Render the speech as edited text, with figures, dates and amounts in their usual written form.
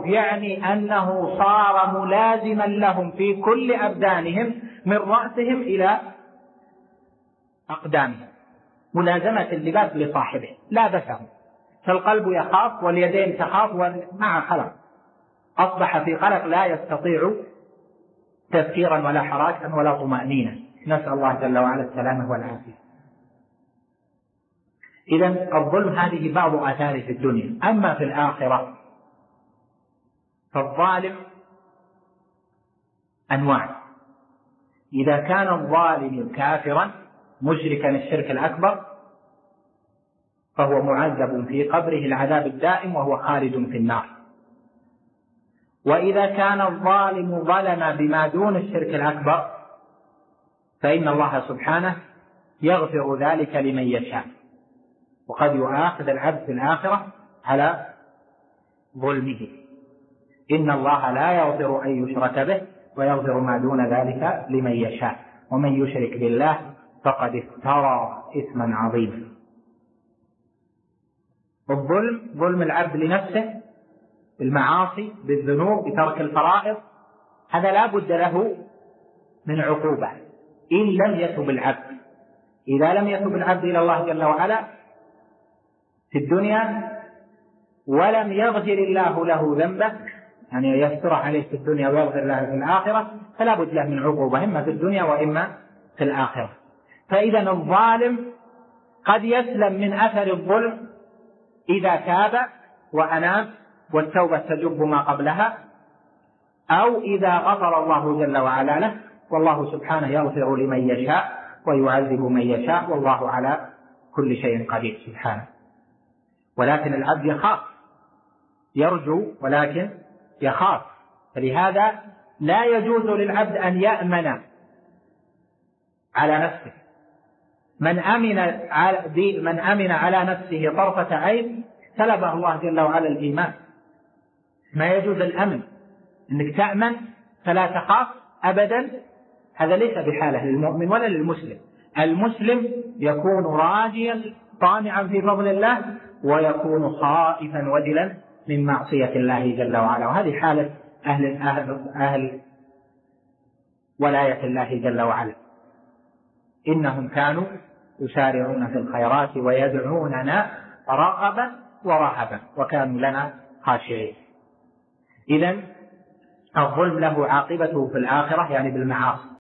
يعني أنه صار ملازما لهم في كل أبدانهم من رأسهم إلى أقدامهم، ملازمة اللباس لصاحبه لا بسهم. فالقلب يخاف واليدين تخاف ومع خلق، أصبح في قلق لا يستطيع تفكيرا ولا حراكا ولا طمأنينة. نسأل الله جل وعلا السلامة والعافية. إذن الظلم هذه بعض آثاره في الدنيا. أما في الآخرة فالظالم أنواع. إذا كان الظالم كافرا مشركا الشرك الأكبر فهو معذب في قبره العذاب الدائم وهو خالد في النار. وإذا كان الظالم ظلم بما دون الشرك الأكبر فإن الله سبحانه يغفر ذلك لمن يشاء، وقد يؤاخذ العبد في الآخرة على ظلمه. إن الله لا يغفر أن يشرك به ويغفر ما دون ذلك لمن يشاء، ومن يشرك بالله فقد افترى إثما عظيما. الظلم ظلم العبد لنفسه بالمعاصي بالذنوب بترك الفرائض، هذا لا بد له من عقوبة إن لم يتب العبد. إذا لم يتب العبد إلى الله جل وعلا في الدنيا ولم يغفر الله له ذنبه، يعني يستر عليه في الدنيا ويغفر له في الآخرة، فلا بد له من عقوبة إما في الدنيا وإما في الآخرة. فإذا الظالم قد يسلم من أثر الظلم إذا تاب وأناب والتوبة تجب ما قبلها، أو إذا غفر الله جل وعلا له، والله سبحانه يغفر لمن يشاء ويعذب من يشاء، والله على كل شيء قدير سبحانه. ولكن العبد يخاف، يرجو ولكن يخاف، فلهذا لا يجوز للعبد أن يأمن على نفسه. من أمن على نفسه طرفة عين سلبه الله جل وعلا الإيمان. ما يجوز الأمن أنك تأمن فلا تخاف أبدا، هذا ليس بحاله للمؤمن ولا للمسلم. المسلم يكون راجيا طامعا في فضل الله، ويكون خائفا وجلا من معصية الله جل وعلا، وهذه حالة أهل ولاية الله جل وعلا. إنهم كانوا يسارعون في الخيرات ويدعوننا رغبا ورهبا وكانوا لنا خاشعين. إذن الظلم له عاقبته في الآخرة يعني بالمعاصي.